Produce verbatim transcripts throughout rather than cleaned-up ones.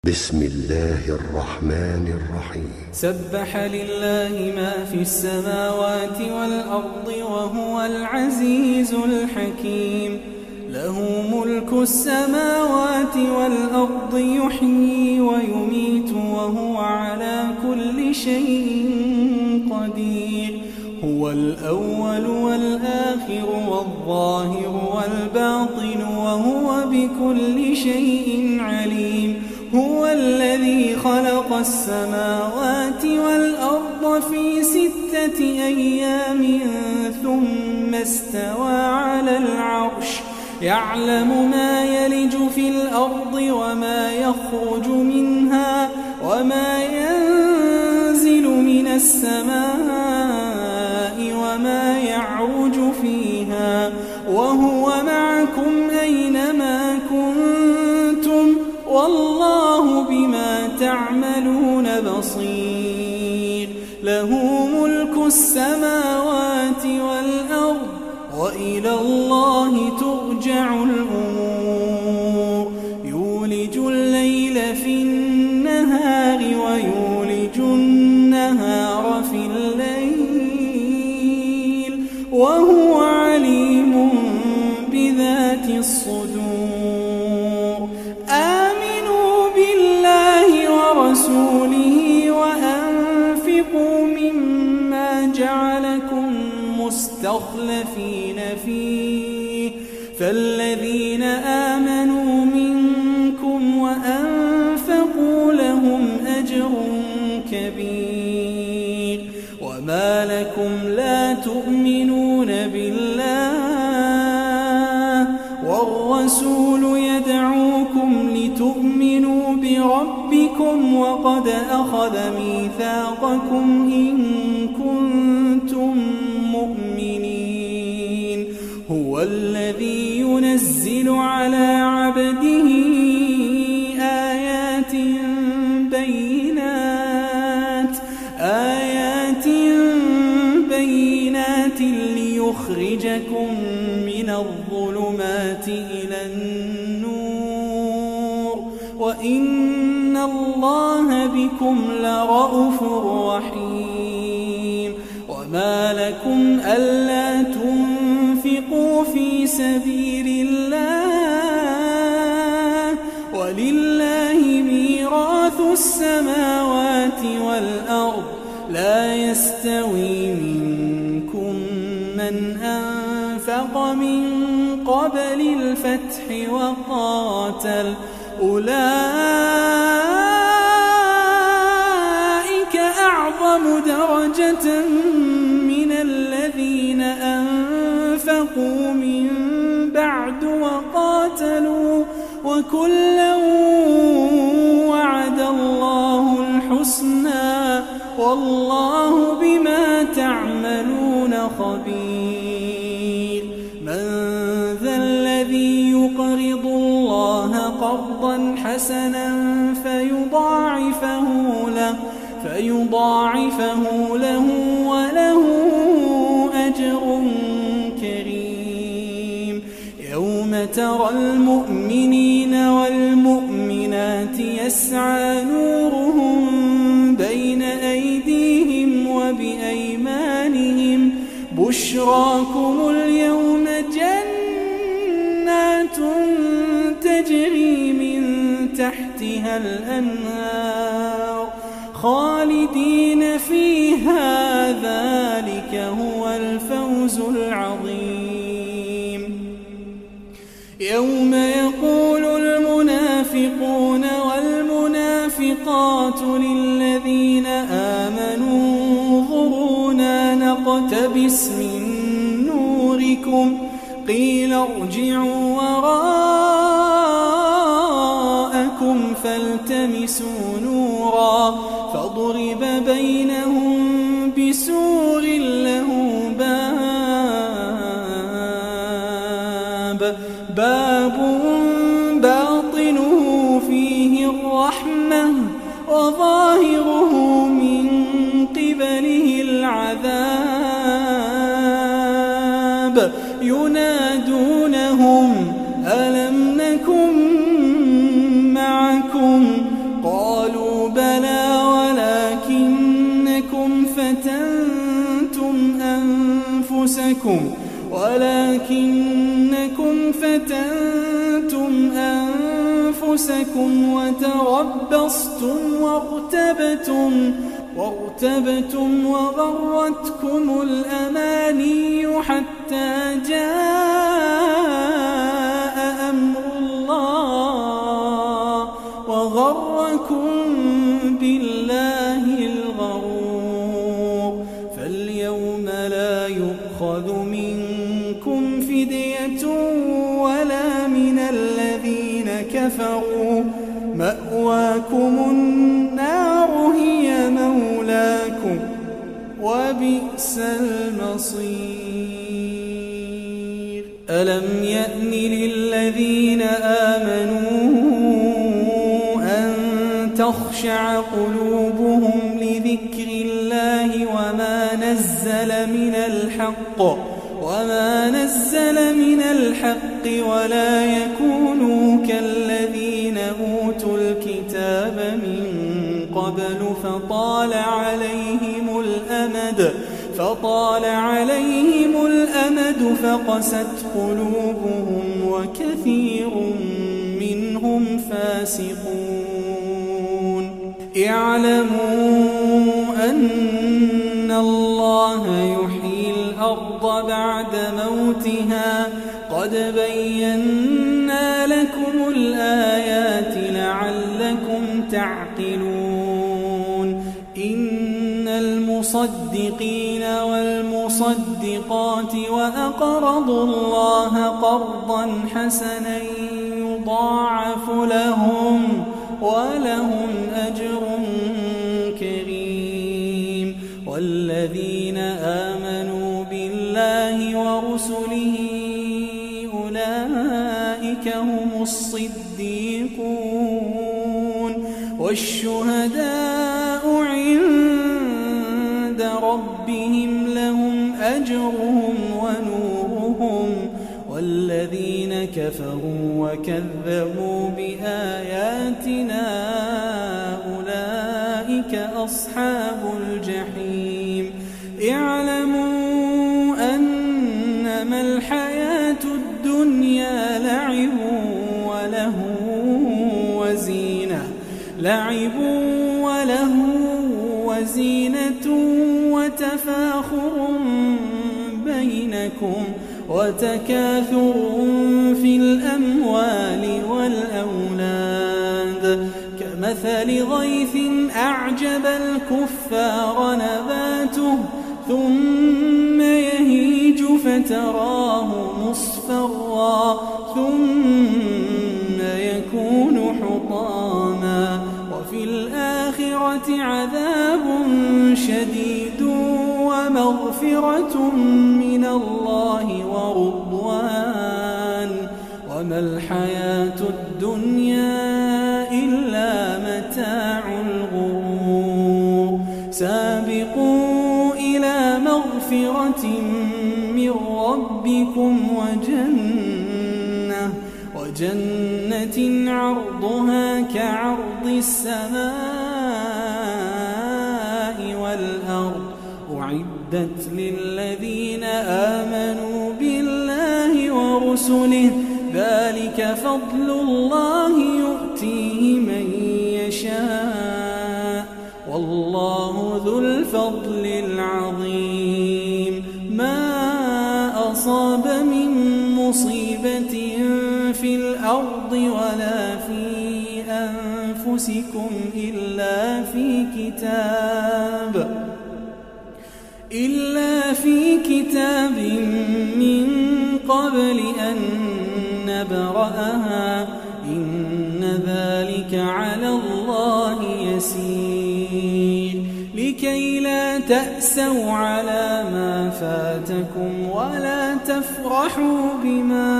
بسم الله الرحمن الرحيم. سبح لله ما في السماوات والأرض وهو العزيز الحكيم. له ملك السماوات والأرض يحيي ويميت وهو على كل شيء قدير. هو الأول والآخر والظاهر والباطن وهو بكل شيء عليم. هو الذي خلق السماوات والأرض في ستة أيام ثم استوى على العرش يعلم ما يلج في الأرض وما يخرج منها وما ينزل من السماء وما يعرج فيها وهو معكم أينما كنتم والله بما تعملون بصير. له ملك السماوات والأرض وإلى الله ترجع الأمور. يولج الليل في النهار ويولج النهار في الليل وهو عليم بذات الصدور. آمنوا بالله ورسوله وأنفقوا مما جعلكم مستخلفين فيه فالذين آمنوا منكم وأنفقوا لهم أجر كبير. وما لكم لا تؤمنون بالله والرسول يدعوكم لتؤمنوا بربكم وقد أخذ ميثاقكم إن كنتم مؤمنين. هو الذي ينزل على عبده آيات بينات آيات بينات ليخرجكم من الظلمات إلى النور وإن الله بكم لرءوف رحيم. وما لكم ألا تنفقوا في سبيل الله ولله ميراث السماوات والأرض لا يستوي منكم من أنفق من قبل الفتح وقاتل أولئك أعظم درجة من الذين أنفقوا من بعد وقاتلوا وكلا وعد الله الحسنى والله بما تعملون خبير. من ذا الذي يقرض الله قرضا حسنا فيضاعفه له فيضاعفه له وله أجر كريم. يوم ترى المؤمنين والمؤمنات يسعى نورهم بين أيديهم وبأيمانهم بشراكم اليوم جنات تجري من تحتها الأنهار خالدين فيها ذلك هو الفوز العظيم. يوم يقول المنافقون والمنافقات للذين آمنوا انظرونا نقتبس من نوركم قيل ارجعوا وراءكم فالتمسوا نورا فضرب بينهم بسور له باب باب باطنه فيه الرحمة وظاهره من قبله العذاب ينادونهم ألم نكن معكم أنفسكم ولكنكم فتنتم أنفسكم وتربصتم وارتبتم وارتبتم وغرتكم الأماني حتى جاء أمر الله وغركم بالله الغرور. فاليوم لا يؤخذ منكم فدية ولا من الذين كفروا مأواكم النار هي مولاكم وبئس المصير. ألم يأن للذين آمنوا أن تخشع قلوبهم لذكر الله وما نزل من الحق وما نزل من الحق ولا يكونوا كالذين أوتوا الكتاب من قبل فطال عليهم الأمد فطال عليهم الأمد فقست قلوبهم وكثير منهم فاسقون. اعلموا أن الله يحيي الأرض بعد موتها قد بينا لكم الآيات لعلكم تعقلون. إن المصدقين والمصدقات وأقرضوا الله قرضا حسنا يضاعف لهم ولهم أجر كريم. والذين آمنوا بالله ورسله أولئك هم الصديقون والشهداء عند ربهم لهم أجرهم ونورهم. والذين كفروا وكذبوا بآياتنا أولئك أصحاب الجحيم. اعلموا أنما الحياة الدنيا لعب وله وزينة لعب وله وزينة وتفاخر بينكم وتكاثر في الأموال والأولاد كمثل غيث أعجب الكفار نباته ثم يهيج فتراه مصفرا ثم يكون حطاما وفي الآخرة عذاب شديد ومغفرة من الله ورضوان وما الحياة الدنيا إلا متاع الغرور. سابقوا إلى مغفرة من ربكم وجنة وجنة عرضها كعرض السماء والأرض أعدت للذين آمنوا بالله ورسله ذلك فضل الله يؤتيه من يشاء والله ذو الفضل العظيم. ما أصاب من مصيبة في الأرض ولا في أنفسكم إلا في كتاب إلا في كتاب من قبل أن نبرأها إن ذلك على الله يسير. لكي لا تأسوا على ما فاتكم ولا تفرحوا بما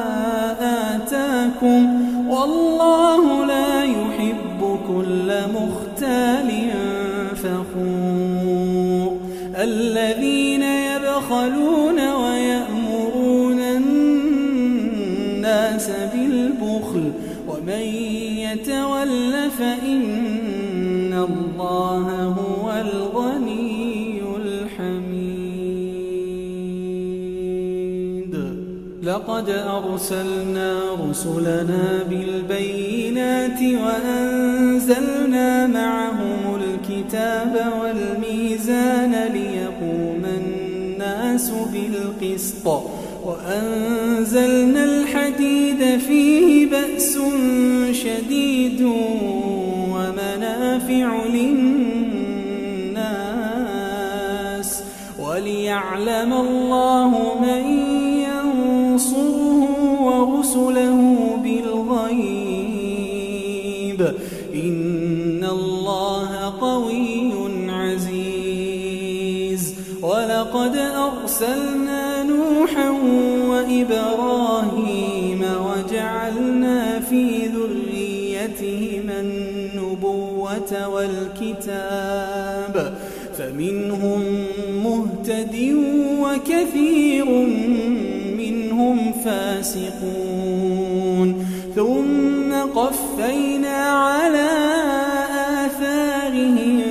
آتاكم والله لا يحب كل مختال فخور. الذين يبخلون ويأمرون الناس بالبخل ومن يتول فإن الله هو الغني الحميد. ولقد أرسلنا رسلنا بالبينات وأنزلنا معهم الكتاب والميزان ليقوم الناس بالقسط وأنزلنا الحديد فيه بأس شديد ومنافع للناس وليعلم الله من ينصره ورسله بالغيب إن الله قوي عزيز. ولقد أرسلنا نوحا وإبراهيم وجعلنا في ذريتهما النبوة والكتاب فمنهم مهتد وكثير منهم فاسقون ثم قفينا على آثارهم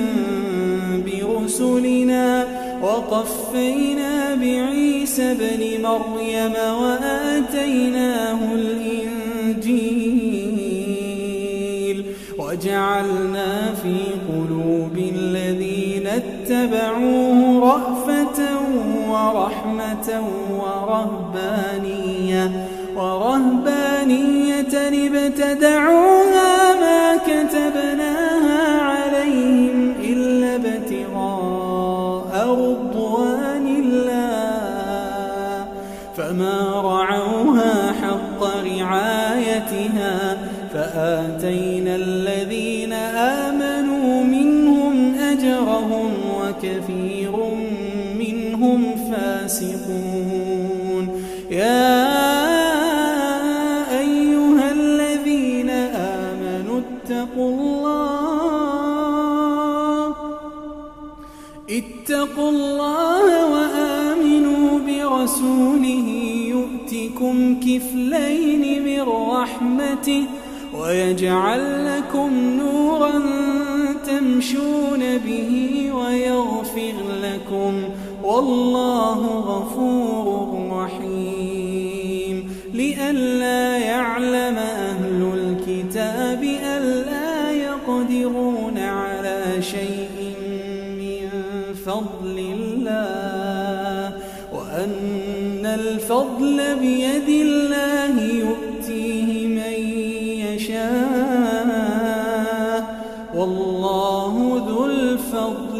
برسلنا وقفينا بعيسى ابن مريم وآتيناه الإنجيل وجعلنا في قلوب الذين اتبعوه رأفة ورحمة ورهبانية ورهبانية ابتدعوها ما كتبناها عليهم إلا ابتغاء رضوان الله فما رعوها حق رعايتها فآتينا الذين آمنوا منهم أجرهم وكثير منهم فاسقون. يا أيها الذين آمنوا اتقوا الله اتقوا الله وآمنوا برسوله يؤتكم كفلين من رحمته ويجعل لكم نورا تمشون به ويغفر لكم والله غفور رحيم. لئلا يعلم أهل الكتاب ألا يقدرون على شيء من فضل الله وأن الفضل بيد الله يؤتيه من يشاء والله ذو الفضل